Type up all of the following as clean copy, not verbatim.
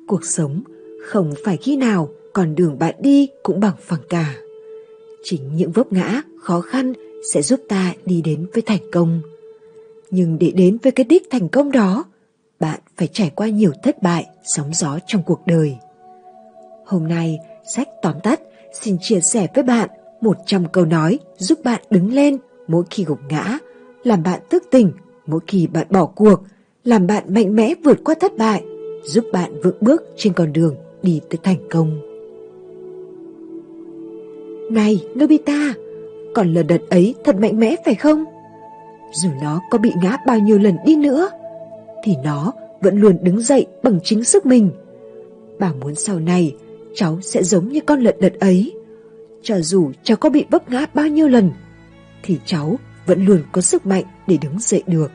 Cuộc sống không phải khi nào con đường bạn đi cũng bằng phẳng cả. Chính những vấp ngã, khó khăn sẽ giúp ta đi đến với thành công. Nhưng để đến với cái đích thành công đó, bạn phải trải qua nhiều thất bại, sóng gió trong cuộc đời. Hôm nay, sách tóm tắt xin chia sẻ với bạn 100 câu nói giúp bạn đứng lên mỗi khi gục ngã, làm bạn thức tỉnh mỗi khi bạn bỏ cuộc, làm bạn mạnh mẽ vượt qua thất bại, giúp bạn vững bước trên con đường đi tới thành công. Này Nobita, còn lần đợt ấy thật mạnh mẽ phải không? Dù nó có bị ngã bao nhiêu lần đi nữa, thì nó vẫn luôn đứng dậy bằng chính sức mình. Bà muốn sau này cháu sẽ giống như con lợn đợt ấy. Cho dù cháu có bị vấp ngã bao nhiêu lần, thì cháu vẫn luôn có sức mạnh để đứng dậy được.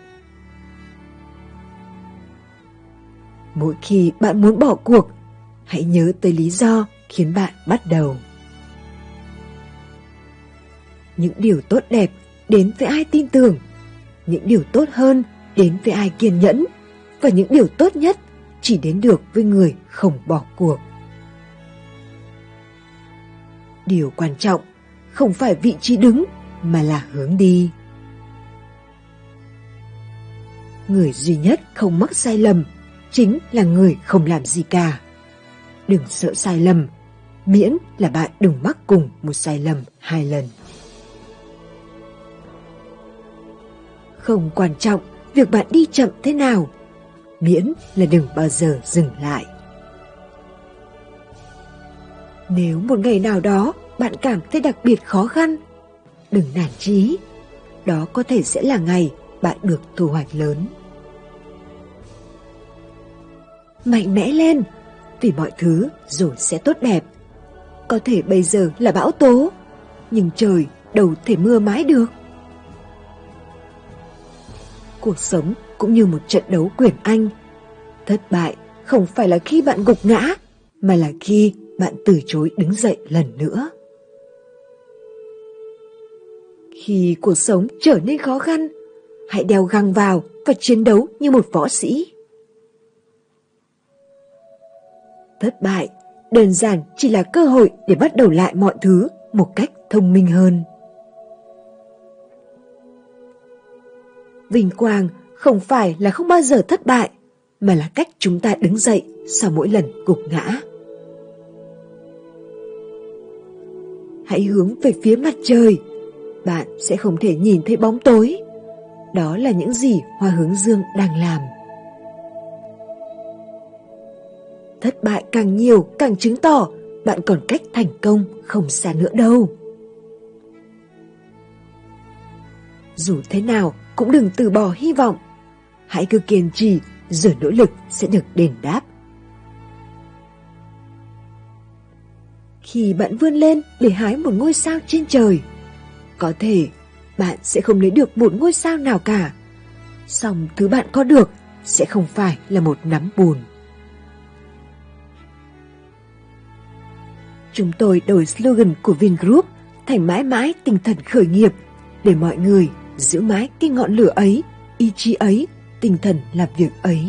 Mỗi khi bạn muốn bỏ cuộc, hãy nhớ tới lý do khiến bạn bắt đầu. Những điều tốt đẹp đến với ai tin tưởng, những điều tốt hơn đến với ai kiên nhẫn, và những điều tốt nhất chỉ đến được với người không bỏ cuộc. Điều quan trọng không phải vị trí đứng mà là hướng đi. Người duy nhất không mắc sai lầm chính là người không làm gì cả. Đừng sợ sai lầm, miễn là bạn đừng mắc cùng một sai lầm 2 lần. Không quan trọng việc bạn đi chậm thế nào, miễn là đừng bao giờ dừng lại. Nếu một ngày nào đó bạn cảm thấy đặc biệt khó khăn, đừng nản chí. Đó có thể sẽ là ngày bạn được thu hoạch lớn. Mạnh mẽ lên, vì mọi thứ rồi sẽ tốt đẹp. Có thể bây giờ là bão tố, nhưng trời đâu thể mưa mãi được. Cuộc sống cũng như một trận đấu quyền Anh. Thất bại không phải là khi bạn gục ngã, mà là khi bạn từ chối đứng dậy lần nữa. Khi cuộc sống trở nên khó khăn, hãy đeo găng vào và chiến đấu như một võ sĩ. Thất bại đơn giản chỉ là cơ hội để bắt đầu lại mọi thứ một cách thông minh hơn. Vinh quang không phải là không bao giờ thất bại, mà là cách chúng ta đứng dậy sau mỗi lần gục ngã. Hãy hướng về phía mặt trời, bạn sẽ không thể nhìn thấy bóng tối. Đó là những gì hoa hướng dương đang làm. Thất bại càng nhiều càng chứng tỏ bạn còn cách thành công không xa nữa đâu. Dù thế nào cũng đừng từ bỏ hy vọng. Hãy cứ kiên trì, rồi nỗ lực sẽ được đền đáp. Khi bạn vươn lên để hái một ngôi sao trên trời, có thể bạn sẽ không lấy được một ngôi sao nào cả. Song thứ bạn có được sẽ không phải là một nắm bùn. Chúng tôi đổi slogan của Vingroup thành mãi mãi tinh thần khởi nghiệp, để mọi người giữ mãi cái ngọn lửa ấy, ý chí ấy, tinh thần làm việc ấy.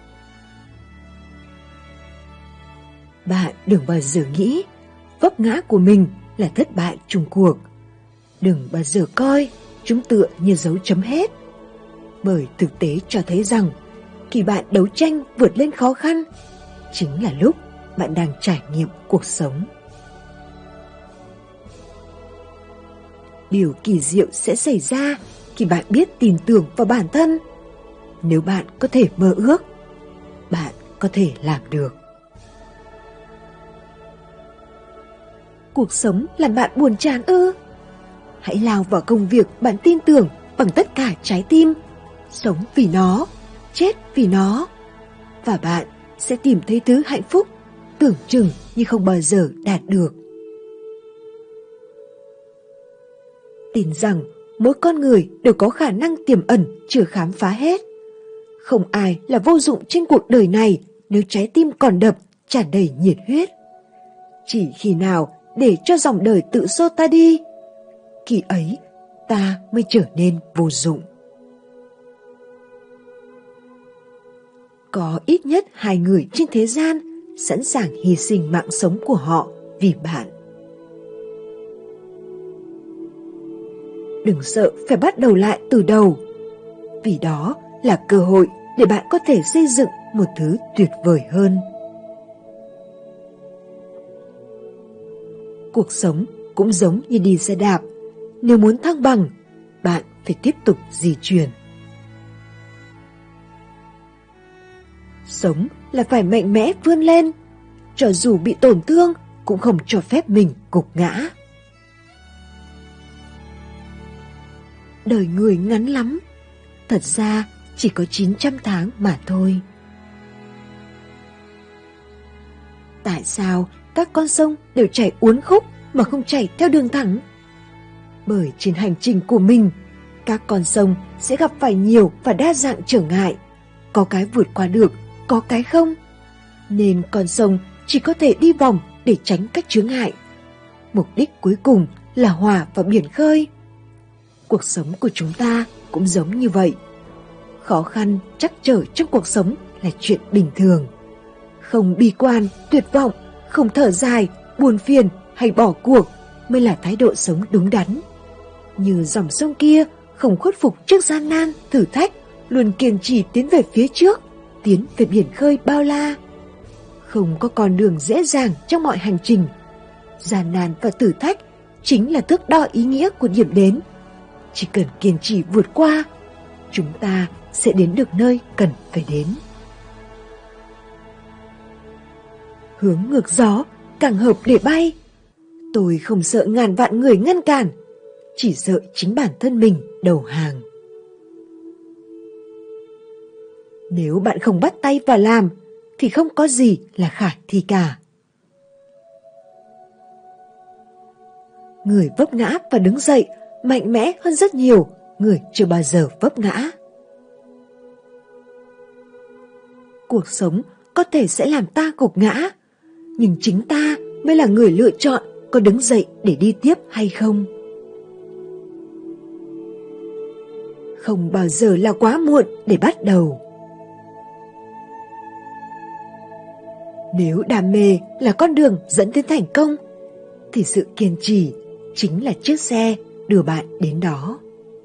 Bạn đừng bao giờ nghĩ vấp ngã của mình là thất bại chung cuộc. Đừng bao giờ coi chúng tựa như dấu chấm hết. Bởi thực tế cho thấy rằng khi bạn đấu tranh vượt lên khó khăn, chính là lúc bạn đang trải nghiệm cuộc sống. Điều kỳ diệu sẽ xảy ra khi bạn biết tin tưởng vào bản thân. Nếu bạn có thể mơ ước, bạn có thể làm được. Cuộc sống làm bạn buồn chán ư? Hãy lao vào công việc bạn tin tưởng bằng tất cả trái tim. Sống vì nó, chết vì nó. Và bạn sẽ tìm thấy thứ hạnh phúc tưởng chừng như không bao giờ đạt được. Tin rằng mỗi con người đều có khả năng tiềm ẩn chưa khám phá hết. Không ai là vô dụng trên cuộc đời này nếu trái tim còn đập, tràn đầy nhiệt huyết. Chỉ khi nào để cho dòng đời tự xô ta đi, khi ấy ta mới trở nên vô dụng. Có ít nhất 2 người trên thế gian sẵn sàng hy sinh mạng sống của họ vì bạn. Đừng sợ phải bắt đầu lại từ đầu, vì đó là cơ hội để bạn có thể xây dựng một thứ tuyệt vời hơn. Cuộc sống cũng giống như đi xe đạp, nếu muốn thăng bằng, bạn phải tiếp tục di chuyển. Sống là phải mạnh mẽ vươn lên, cho dù bị tổn thương cũng không cho phép mình gục ngã. Đời người ngắn lắm, thật ra chỉ có 900 tháng mà thôi. Tại sao các con sông đều chảy uốn khúc mà không chảy theo đường thẳng? Bởi trên hành trình của mình, các con sông sẽ gặp phải nhiều và đa dạng trở ngại, có cái vượt qua được, có cái không. Nên con sông chỉ có thể đi vòng để tránh các chướng ngại. Mục đích cuối cùng là hòa vào biển khơi. Cuộc sống của chúng ta cũng giống như vậy. Khó khăn, trắc trở trong cuộc sống là chuyện bình thường. Không bi quan, tuyệt vọng, không thở dài, buồn phiền hay bỏ cuộc mới là thái độ sống đúng đắn. Như dòng sông kia không khuất phục trước gian nan, thử thách, luôn kiên trì tiến về phía trước, tiến về biển khơi bao la. Không có con đường dễ dàng trong mọi hành trình. Gian nan và thử thách chính là thước đo ý nghĩa của điểm đến. Chỉ cần kiên trì vượt qua, chúng ta sẽ đến được nơi cần phải đến. Hướng ngược gió càng hợp để bay. Tôi không sợ ngàn vạn người ngăn cản, chỉ sợ chính bản thân mình đầu hàng. Nếu bạn không bắt tay vào làm thì không có gì là khả thi cả. Người vấp ngã và đứng dậy mạnh mẽ hơn rất nhiều người chưa bao giờ vấp ngã. Cuộc sống có thể sẽ làm ta gục ngã, nhưng chính ta mới là người lựa chọn có đứng dậy để đi tiếp hay không. Không bao giờ là quá muộn để bắt đầu. Nếu đam mê là con đường dẫn đến thành công, thì sự kiên trì chính là chiếc xe đưa bạn đến đó.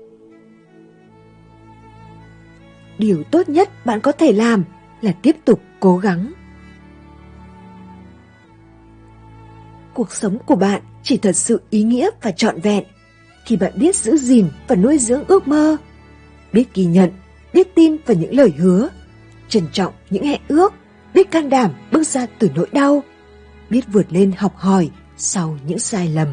Điều tốt nhất bạn có thể làm là tiếp tục cố gắng. Cuộc sống của bạn chỉ thật sự ý nghĩa và trọn vẹn khi bạn biết giữ gìn và nuôi dưỡng ước mơ, biết ghi nhận, biết tin vào những lời hứa, trân trọng những hẹn ước, biết can đảm bước ra từ nỗi đau, biết vượt lên học hỏi sau những sai lầm.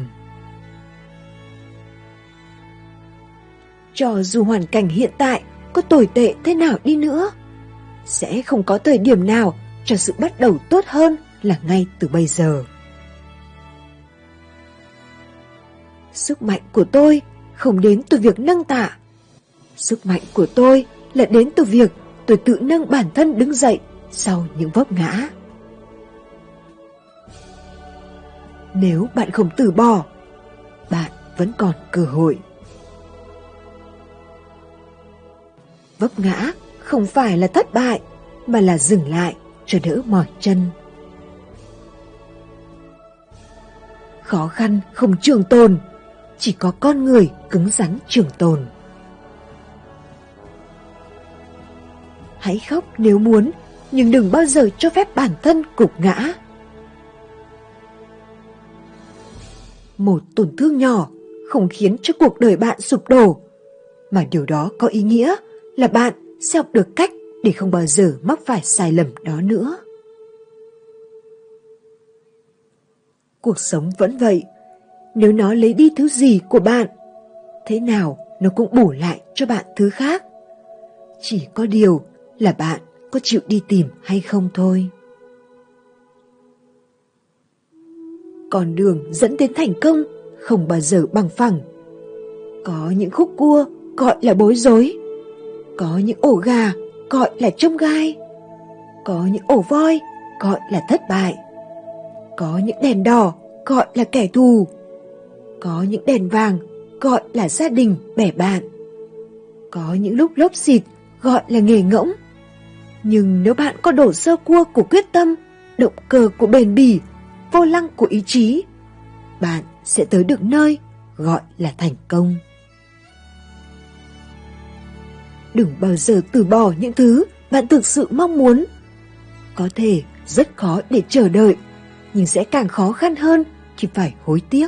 Cho dù hoàn cảnh hiện tại có tồi tệ thế nào đi nữa, sẽ không có thời điểm nào cho sự bắt đầu tốt hơn là ngay từ bây giờ. Sức mạnh của tôi không đến từ việc nâng tạ. Sức mạnh của tôi là đến từ việc tôi tự nâng bản thân đứng dậy sau những vấp ngã. Nếu bạn không từ bỏ, bạn vẫn còn cơ hội. Vấp ngã không phải là thất bại, mà là dừng lại cho đỡ mỏi chân. Khó khăn không trường tồn, chỉ có con người cứng rắn trường tồn. Hãy khóc nếu muốn, nhưng đừng bao giờ cho phép bản thân gục ngã. Một tổn thương nhỏ không khiến cho cuộc đời bạn sụp đổ, mà điều đó có ý nghĩa là bạn sẽ học được cách để không bao giờ mắc phải sai lầm đó nữa. Cuộc sống vẫn vậy, nếu nó lấy đi thứ gì của bạn, thế nào nó cũng bù lại cho bạn thứ khác. Chỉ có điều là bạn có chịu đi tìm hay không thôi. Con đường dẫn đến thành công không bao giờ bằng phẳng. Có những khúc cua gọi là bối rối, có những ổ gà gọi là chông gai, có những ổ voi gọi là thất bại, có những đèn đỏ gọi là kẻ thù, có những đèn vàng gọi là gia đình bè bạn, có những lúc lốp xịt gọi là nghề ngỗng. Nhưng nếu bạn có đổ sơ cua của quyết tâm, động cơ của bền bỉ, vô lăng của ý chí, bạn sẽ tới được nơi gọi là thành công. Đừng bao giờ từ bỏ những thứ bạn thực sự mong muốn. Có thể rất khó để chờ đợi, nhưng sẽ càng khó khăn hơn khi phải hối tiếc.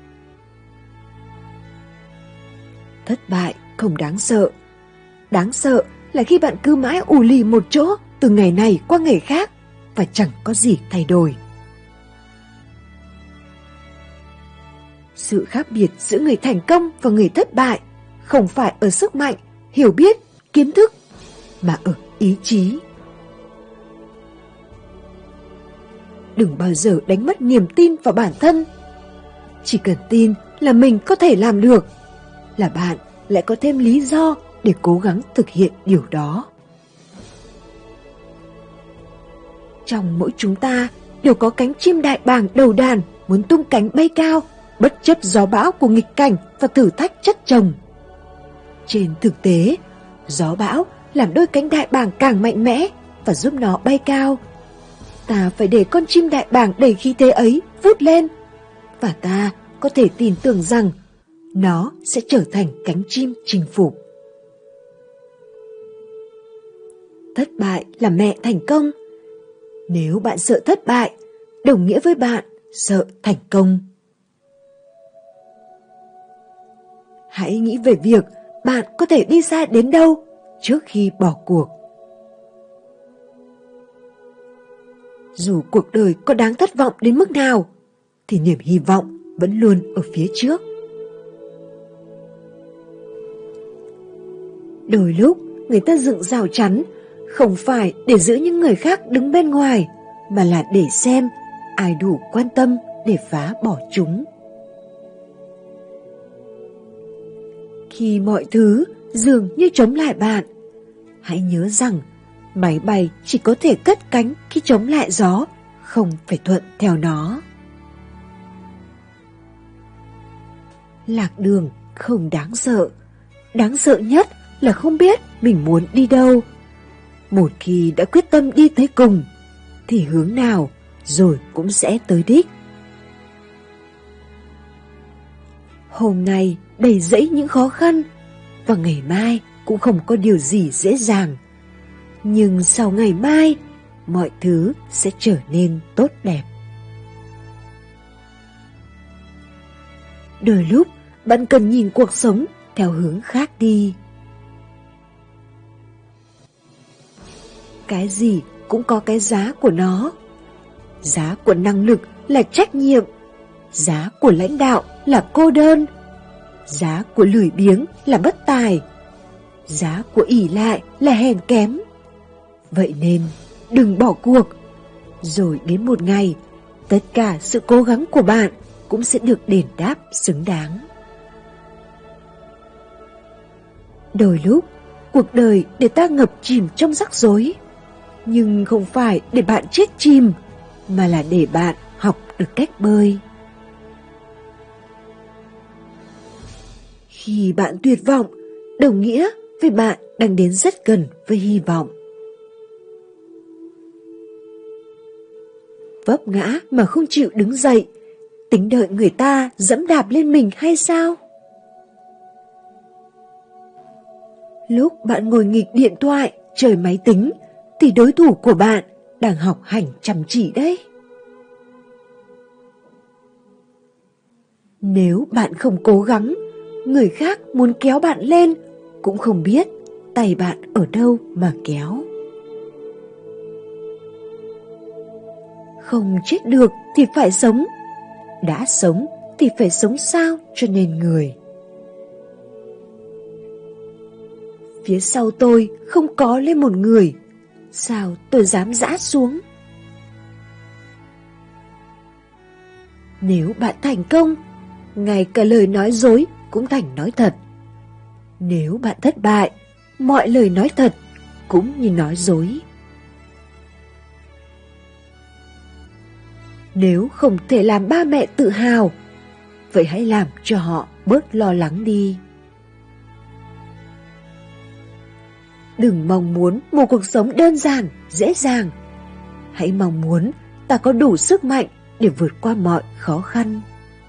Thất bại không đáng sợ. Đáng sợ là khi bạn cứ mãi ù lì một chỗ từ ngày này qua ngày khác và chẳng có gì thay đổi. Sự khác biệt giữa người thành công và người thất bại không phải ở sức mạnh, hiểu biết, kiến thức, mà ở ý chí. Đừng bao giờ đánh mất niềm tin vào bản thân. Chỉ cần tin là mình có thể làm được, là bạn lại có thêm lý do để cố gắng thực hiện điều đó. Trong mỗi chúng ta đều có cánh chim đại bàng đầu đàn muốn tung cánh bay cao, bất chấp gió bão của nghịch cảnh và thử thách chất chồng. Trên thực tế, gió bão làm đôi cánh đại bàng càng mạnh mẽ và giúp nó bay cao. Ta phải để con chim đại bàng đầy khí thế ấy vút lên, và ta có thể tin tưởng rằng nó sẽ trở thành cánh chim chinh phục. Thất bại là mẹ thành công. Nếu bạn sợ thất bại, đồng nghĩa với bạn sợ thành công. Hãy nghĩ về việc bạn có thể đi xa đến đâu trước khi bỏ cuộc. Dù cuộc đời có đáng thất vọng đến mức nào, thì niềm hy vọng vẫn luôn ở phía trước. Đôi lúc người ta dựng rào chắn không phải để giữ những người khác đứng bên ngoài, mà là để xem ai đủ quan tâm để phá bỏ chúng. Khi mọi thứ dường như chống lại bạn, hãy nhớ rằng máy bay chỉ có thể cất cánh khi chống lại gió, không phải thuận theo nó. Lạc đường không đáng sợ. Đáng sợ nhất là không biết mình muốn đi đâu. Một khi đã quyết tâm đi tới cùng, thì hướng nào rồi cũng sẽ tới đích. Hôm nay đầy rẫy những khó khăn, và ngày mai cũng không có điều gì dễ dàng. Nhưng sau ngày mai, mọi thứ sẽ trở nên tốt đẹp. Đôi lúc bạn cần nhìn cuộc sống theo hướng khác đi. Cái gì cũng có cái giá của nó. Giá của năng lực là trách nhiệm. Giá của lãnh đạo là cô đơn. Giá của lười biếng là bất tài. Giá của ỷ lại là hèn kém. Vậy nên đừng bỏ cuộc. Rồi đến một ngày, tất cả sự cố gắng của bạn cũng sẽ được đền đáp xứng đáng. Đôi lúc, cuộc đời để ta ngập chìm trong rắc rối. Nhưng không phải để bạn chết chìm, mà là để bạn học được cách bơi. Khi bạn tuyệt vọng, đồng nghĩa với bạn đang đến rất gần với hy vọng. Vấp ngã mà không chịu đứng dậy, tính đợi người ta dẫm đạp lên mình hay sao? Lúc bạn ngồi nghịch điện thoại, chơi máy tính, thì đối thủ của bạn đang học hành chăm chỉ đấy. Nếu bạn không cố gắng, người khác muốn kéo bạn lên cũng không biết tay bạn ở đâu mà kéo. Không chết được thì phải sống. Đã sống thì phải sống sao cho nên người. Phía sau tôi không có lên một người, sao tôi dám giã xuống? Nếu bạn thành công, ngay cả lời nói dối cũng thành nói thật. Nếu bạn thất bại, mọi lời nói thật cũng như nói dối. Nếu không thể làm ba mẹ tự hào, vậy hãy làm cho họ bớt lo lắng đi. Đừng mong muốn một cuộc sống đơn giản, dễ dàng. Hãy mong muốn ta có đủ sức mạnh để vượt qua mọi khó khăn.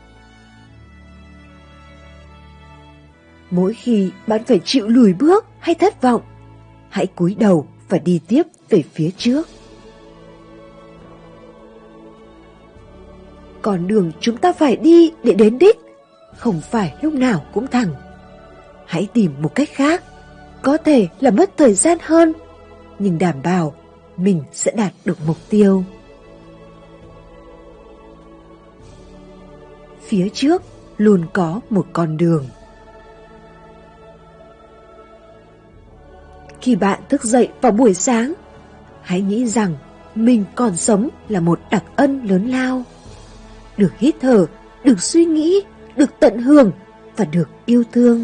Mỗi khi bạn phải chịu lùi bước hay thất vọng, hãy cúi đầu và đi tiếp về phía trước. Con đường chúng ta phải đi để đến đích không phải lúc nào cũng thẳng. Hãy tìm một cách khác, có thể là mất thời gian hơn, nhưng đảm bảo mình sẽ đạt được mục tiêu. Phía trước luôn có một con đường. Khi bạn thức dậy vào buổi sáng, hãy nghĩ rằng mình còn sống là một đặc ân lớn lao. Được hít thở, được suy nghĩ, được tận hưởng và được yêu thương.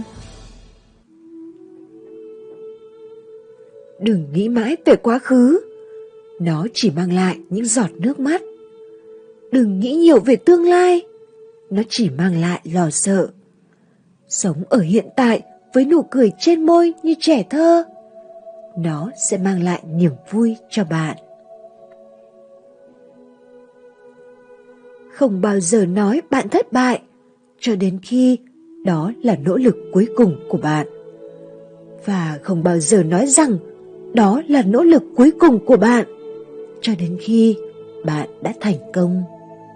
Đừng nghĩ mãi về quá khứ, nó chỉ mang lại những giọt nước mắt. Đừng nghĩ nhiều về tương lai, nó chỉ mang lại lo sợ. Sống ở hiện tại với nụ cười trên môi như trẻ thơ, nó sẽ mang lại niềm vui cho bạn. Không bao giờ nói bạn thất bại cho đến khi đó là nỗ lực cuối cùng của bạn. Và không bao giờ nói rằng đó là nỗ lực cuối cùng của bạn cho đến khi bạn đã thành công.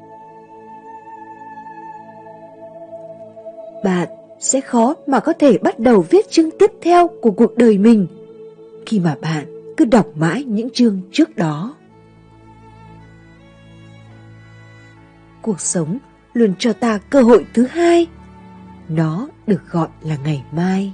Bạn sẽ khó mà có thể bắt đầu viết chương tiếp theo của cuộc đời mình khi mà bạn cứ đọc mãi những chương trước đó. Cuộc sống luôn cho ta cơ hội thứ hai. Nó được gọi là ngày mai.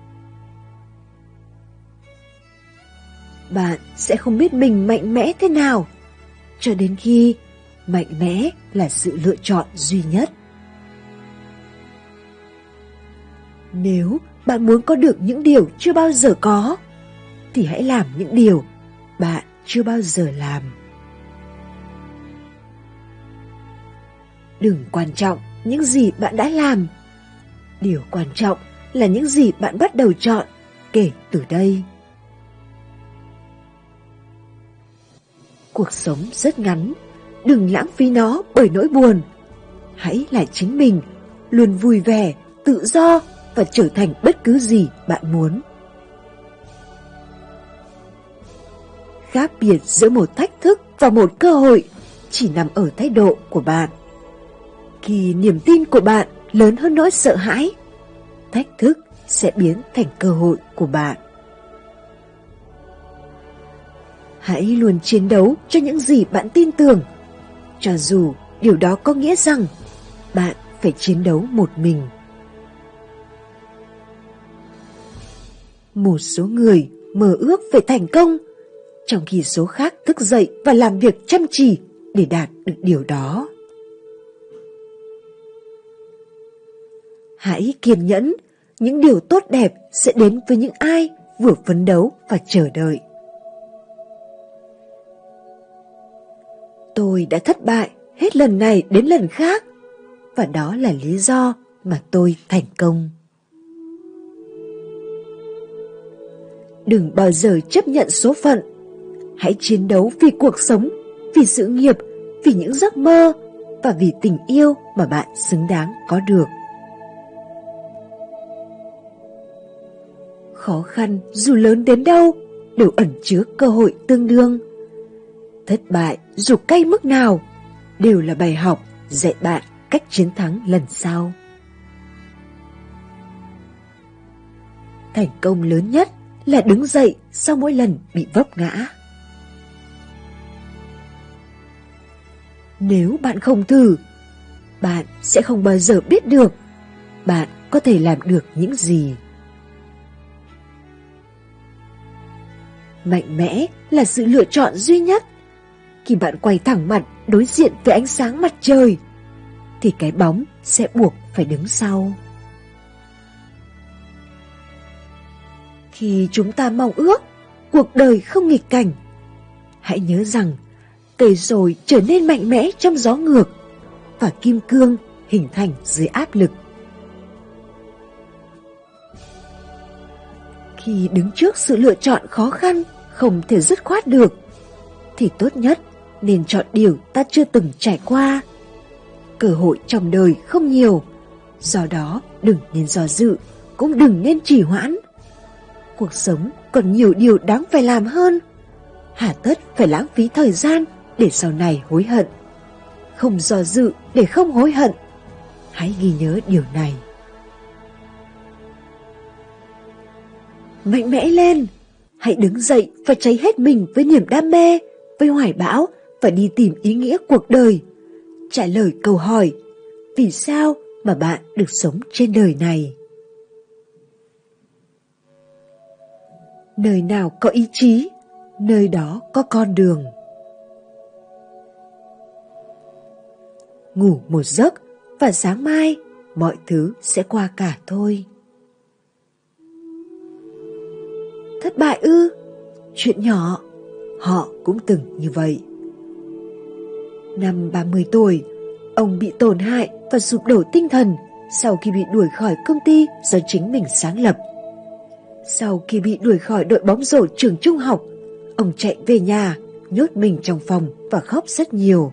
Bạn sẽ không biết mình mạnh mẽ thế nào cho đến khi mạnh mẽ là sự lựa chọn duy nhất. Nếu bạn muốn có được những điều chưa bao giờ có, thì hãy làm những điều bạn chưa bao giờ làm. Đừng quan trọng những gì bạn đã làm. Điều quan trọng là những gì bạn bắt đầu chọn kể từ đây. Cuộc sống rất ngắn, đừng lãng phí nó bởi nỗi buồn. Hãy là chính mình, luôn vui vẻ, tự do và trở thành bất cứ gì bạn muốn. Khác biệt giữa một thách thức và một cơ hội chỉ nằm ở thái độ của bạn. Khi niềm tin của bạn lớn hơn nỗi sợ hãi, thách thức sẽ biến thành cơ hội của bạn. Hãy luôn chiến đấu cho những gì bạn tin tưởng, cho dù điều đó có nghĩa rằng bạn phải chiến đấu một mình. Một số người mơ ước về thành công, trong khi số khác thức dậy và làm việc chăm chỉ để đạt được điều đó. Hãy kiên nhẫn, những điều tốt đẹp sẽ đến với những ai vừa phấn đấu và chờ đợi. Tôi đã thất bại hết lần này đến lần khác, và đó là lý do mà tôi thành công. Đừng bao giờ chấp nhận số phận. Hãy chiến đấu vì cuộc sống, vì sự nghiệp, vì những giấc mơ và vì tình yêu mà bạn xứng đáng có được. Khó khăn dù lớn đến đâu đều ẩn chứa cơ hội tương đương. Thất bại dù cay mức nào đều là bài học dạy bạn cách chiến thắng lần sau. Thành công lớn nhất là đứng dậy sau mỗi lần bị vấp ngã. Nếu bạn không thử, bạn sẽ không bao giờ biết được bạn có thể làm được những gì. Mạnh mẽ là sự lựa chọn duy nhất. Khi bạn quay thẳng mặt đối diện với ánh sáng mặt trời, thì cái bóng sẽ buộc phải đứng sau. Khi chúng ta mong ước cuộc đời không nghịch cảnh, hãy nhớ rằng cây sồi trở nên mạnh mẽ trong gió ngược và kim cương hình thành dưới áp lực. Khi đứng trước sự lựa chọn khó khăn không thể dứt khoát được, thì tốt nhất nên chọn điều ta chưa từng trải qua. Cơ hội trong đời không nhiều, do đó đừng nên do dự, cũng đừng nên trì hoãn. Cuộc sống còn nhiều điều đáng phải làm hơn, hà tất phải lãng phí thời gian để sau này hối hận. Không do dự để không hối hận. Hãy ghi nhớ điều này. Mạnh mẽ lên, hãy đứng dậy và cháy hết mình với niềm đam mê, với hoài bão và đi tìm ý nghĩa cuộc đời. Trả lời câu hỏi, vì sao mà bạn được sống trên đời này? Nơi nào có ý chí, nơi đó có con đường. Ngủ một giấc và sáng mai mọi thứ sẽ qua cả thôi. Thất bại ư? Chuyện nhỏ, họ cũng từng như vậy. Năm 30 tuổi, ông bị tổn hại và sụp đổ tinh thần sau khi bị đuổi khỏi công ty do chính mình sáng lập. Sau khi bị đuổi khỏi đội bóng rổ trường trung học, ông chạy về nhà, nhốt mình trong phòng và khóc rất nhiều.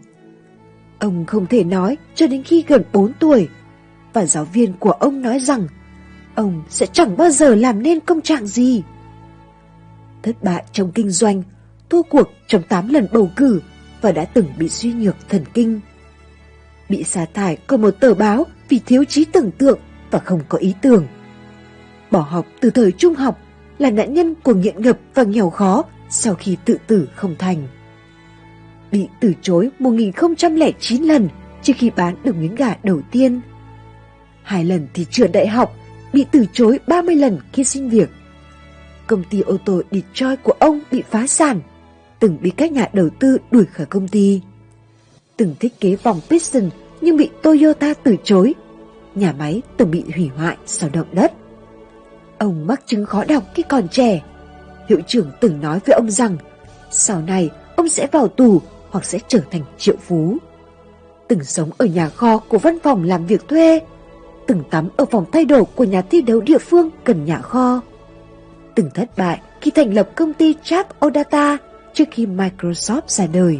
Ông không thể nói cho đến khi gần 4 tuổi, và giáo viên của ông nói rằng ông sẽ chẳng bao giờ làm nên công trạng gì. Thất bại trong kinh doanh, thua cuộc trong 8 lần bầu cử và đã từng bị suy nhược thần kinh. Bị sa thải khỏi một tờ báo vì thiếu trí tưởng tượng và không có ý tưởng. Bỏ học từ thời trung học, là nạn nhân của nghiện ngập và nghèo khó sau khi tự tử không thành. Bị từ chối 1009 lần trước khi bán được miếng gà đầu tiên. 2 lần thi trượt đại học, bị từ chối 30 lần khi xin việc. Công ty ô tô Detroit của ông bị phá sản, từng bị các nhà đầu tư đuổi khỏi công ty. Từng thiết kế vòng piston nhưng bị Toyota từ chối. Nhà máy từng bị hủy hoại sau động đất. Ông mắc chứng khó đọc khi còn trẻ. Hiệu trưởng từng nói với ông rằng sau này ông sẽ vào tù hoặc sẽ trở thành triệu phú. Từng sống ở nhà kho của văn phòng làm việc thuê. Từng tắm ở phòng thay đồ của nhà thi đấu địa phương gần nhà kho. Từng thất bại khi thành lập công ty Chap Odata trước khi Microsoft ra đời.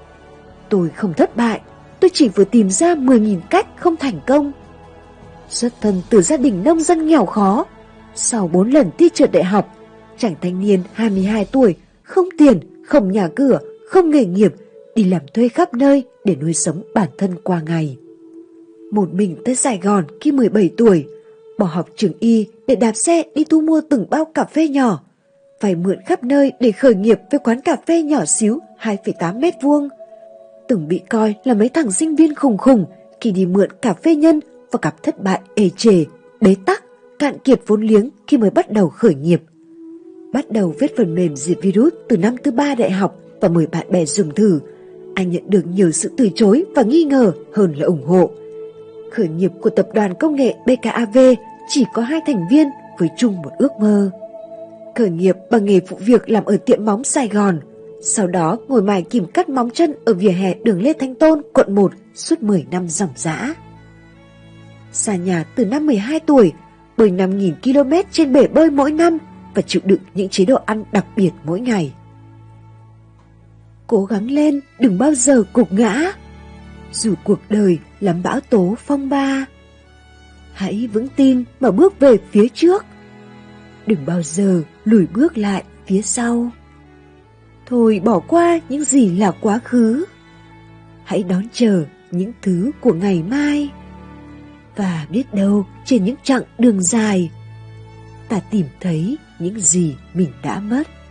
Tôi không thất bại, tôi chỉ vừa tìm ra 10.000 cách không thành công. Xuất thân từ gia đình nông dân nghèo khó, sau 4 lần thi trượt đại học, chàng thanh niên 22 tuổi, không tiền, không nhà cửa, không nghề nghiệp, đi làm thuê khắp nơi để nuôi sống bản thân qua ngày. Một mình tới Sài Gòn khi 17 tuổi, bỏ học trường y để đạp xe đi thu mua từng bao cà phê nhỏ, vay mượn khắp nơi để khởi nghiệp với quán cà phê nhỏ xíu 2,8 mét vuông. Từng bị coi là mấy thằng sinh viên khùng khùng khi đi mượn cà phê nhân và gặp thất bại ê chề, bế tắc, cạn kiệt vốn liếng khi mới bắt đầu khởi nghiệp. Bắt đầu viết phần mềm diệt virus từ năm thứ 3 đại học và mời bạn bè dùng thử. Anh nhận được nhiều sự từ chối và nghi ngờ hơn là ủng hộ. Khởi nghiệp của tập đoàn công nghệ BKAV chỉ có 2 thành viên với chung một ước mơ. Khởi nghiệp bằng nghề phụ việc làm ở tiệm móng Sài Gòn, sau đó ngồi mài kìm cắt móng chân ở vỉa hè đường Lê Thánh Tôn, quận 1 suốt 10 năm ròng rã. Xa nhà từ năm 12 tuổi, bơi 5.000 km trên bể bơi mỗi năm và chịu đựng những chế độ ăn đặc biệt mỗi ngày. Cố gắng lên, đừng bao giờ gục ngã. Dù cuộc đời lắm bão tố phong ba, hãy vững tin mà bước về phía trước. Đừng bao giờ lùi bước lại phía sau. Thôi bỏ qua những gì là quá khứ. Hãy đón chờ những thứ của ngày mai. Và biết đâu trên những chặng đường dài, ta tìm thấy những gì mình đã mất.